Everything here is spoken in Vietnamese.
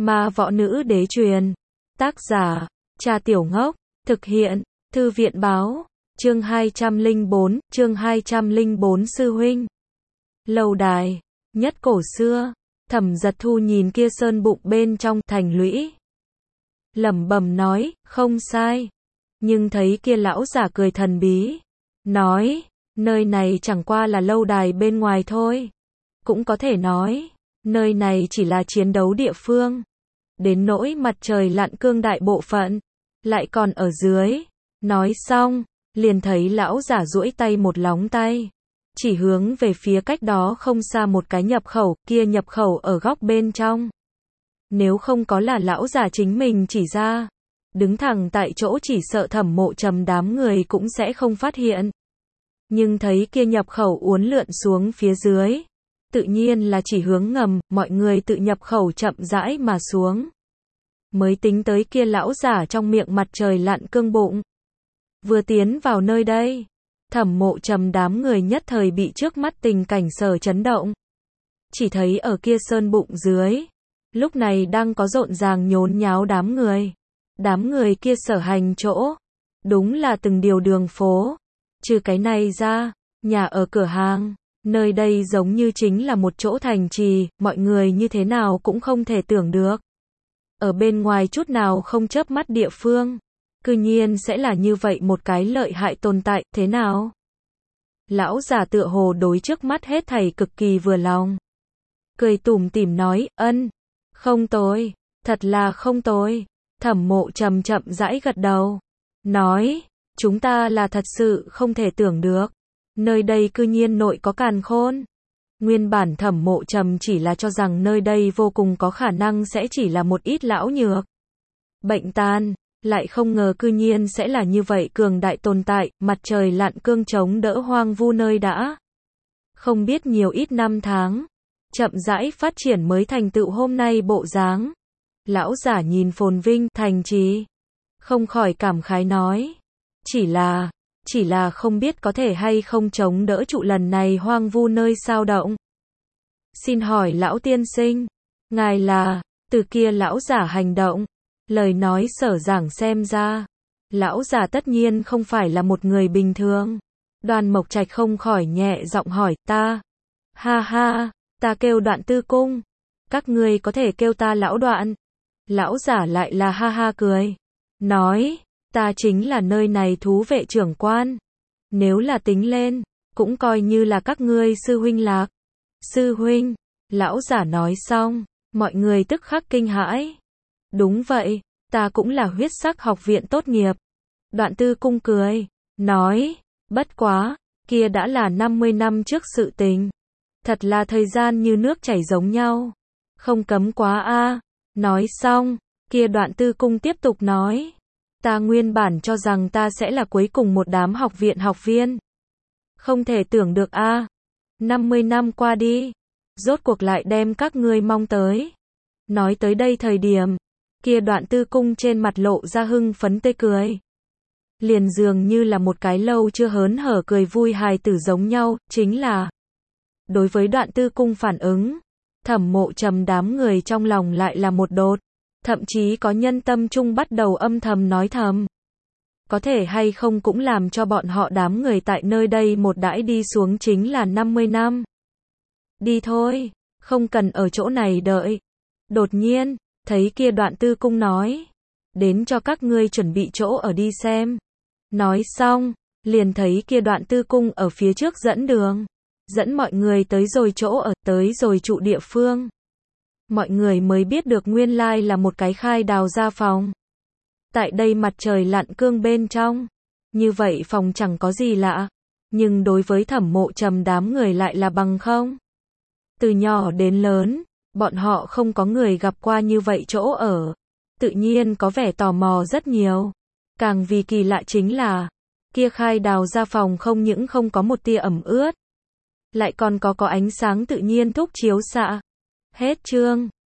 Ma Võ Nữ Đế truyền. Tác giả, Cha Tiểu Ngốc. Thực hiện, Thư viện báo. Chương 204 Sư huynh. Lâu đài, nhất cổ xưa. Thẩm Giật Thu nhìn kia sơn bụng bên trong thành lũy, lẩm bẩm nói, không sai. Nhưng thấy kia lão giả cười thần bí, nói, nơi này chẳng qua là lâu đài bên ngoài thôi. Cũng có thể nói, nơi này chỉ là chiến đấu địa phương. Đến nỗi mặt trời lặn cương đại bộ phận, lại còn ở dưới. Nói xong, liền thấy lão giả duỗi tay một lóng tay, chỉ hướng về phía cách đó không xa một cái nhập khẩu, kia nhập khẩu ở góc bên trong. Nếu không có là lão giả chính mình chỉ ra, đứng thẳng tại chỗ chỉ sợ Thẩm Mộ Trầm đám người cũng sẽ không phát hiện. Nhưng thấy kia nhập khẩu uốn lượn xuống phía dưới, tự nhiên là chỉ hướng ngầm, mọi người tự nhập khẩu chậm rãi mà xuống. Mới tính tới kia lão giả trong miệng mặt trời lặn cương bụng. Vừa tiến vào nơi đây, Thẩm Mộ Trầm đám người nhất thời bị trước mắt tình cảnh sở chấn động. Chỉ thấy ở kia sơn bụng dưới, lúc này đang có rộn ràng nhốn nháo đám người. Đám người kia sở hành chỗ, đúng là từng điều đường phố. Trừ cái này ra, nhà ở cửa hàng, nơi đây giống như chính là một chỗ thành trì, mọi người như thế nào cũng không thể tưởng được. Ở bên ngoài chút nào không chớp mắt địa phương, cư nhiên sẽ là như vậy một cái lợi hại tồn tại, thế nào? Lão giả tựa hồ đối trước mắt hết thảy cực kỳ vừa lòng. Cười tủm tỉm nói, không tồi, thật là không tồi. Thẩm Mộ Trầm chậm rãi gật đầu, nói, chúng ta là thật sự không thể tưởng được, nơi đây cư nhiên nội có càn khôn. Nguyên bản Thẩm Mộ Trầm chỉ là cho rằng nơi đây vô cùng có khả năng sẽ chỉ là một ít lão nhược, bệnh tàn, lại không ngờ cư nhiên sẽ là như vậy cường đại tồn tại, mặt trời lặn cương chống đỡ hoang vu nơi đã. Không biết nhiều ít năm tháng, chậm rãi phát triển mới thành tựu hôm nay bộ dáng. Lão giả nhìn phồn vinh thành trì, không khỏi cảm khái nói, chỉ là không biết có thể hay không chống đỡ trụ lần này hoang vu nơi sao động. Xin hỏi lão tiên sinh, ngài là? Từ kia lão giả hành động, lời nói sở giảng xem ra, lão giả tất nhiên không phải là một người bình thường. Đoan Mộc Trạch không khỏi nhẹ giọng hỏi, ta? Ha ha, ta kêu Đoạn Tư Cung, các ngươi có thể kêu ta lão Đoạn. Lão giả lại là ha ha cười, nói, ta chính là nơi này thú vệ trưởng quan. Nếu là tính lên, cũng coi như là các ngươi sư huynh lạc. Sư huynh, lão giả nói xong, mọi người tức khắc kinh hãi. Đúng vậy, ta cũng là huyết sắc học viện tốt nghiệp. Đoạn Tư Cung cười, nói, bất quá, kia đã là 50 năm trước sự tình. Thật là thời gian như nước chảy giống nhau. Không cấm quá a. Nói xong, kia Đoạn Tư Cung tiếp tục nói, ta nguyên bản cho rằng ta sẽ là cuối cùng một đám học viện học viên. Không thể tưởng được a. 50 năm qua đi, rốt cuộc lại đem các ngươi mong tới. Nói tới đây thời điểm, kia Đoạn Tư Cung trên mặt lộ ra hưng phấn tươi cười. Liền dường như là một cái lâu chưa hớn hở cười vui hài tử giống nhau, chính là đối với Đoạn Tư Cung phản ứng, Thẩm Mộ Trầm đám người trong lòng lại là một đột, thậm chí có nhân tâm trung bắt đầu âm thầm nói thầm. Có thể hay không cũng làm cho bọn họ đám người tại nơi đây một đãi đi xuống chính là 50 năm. Đi thôi, không cần ở chỗ này đợi. Đột nhiên, thấy kia Đoạn Tư Cung nói, đến cho các ngươi chuẩn bị chỗ ở đi xem. Nói xong, liền thấy kia Đoạn Tư Cung ở phía trước dẫn đường, dẫn mọi người tới rồi chỗ ở, tới rồi trụ địa phương. Mọi người mới biết được nguyên lai là một cái khai đào ra phòng. Tại đây mặt trời lặn cương bên trong, như vậy phòng chẳng có gì lạ, nhưng đối với Thẩm Mộ Trầm đám người lại là bằng không. Từ nhỏ đến lớn, bọn họ không có người gặp qua như vậy chỗ ở, tự nhiên có vẻ tò mò rất nhiều. Càng vì kỳ lạ chính là, kia khai đào ra phòng không những không có một tia ẩm ướt, lại còn có ánh sáng tự nhiên thúc chiếu xạ. Hết chương.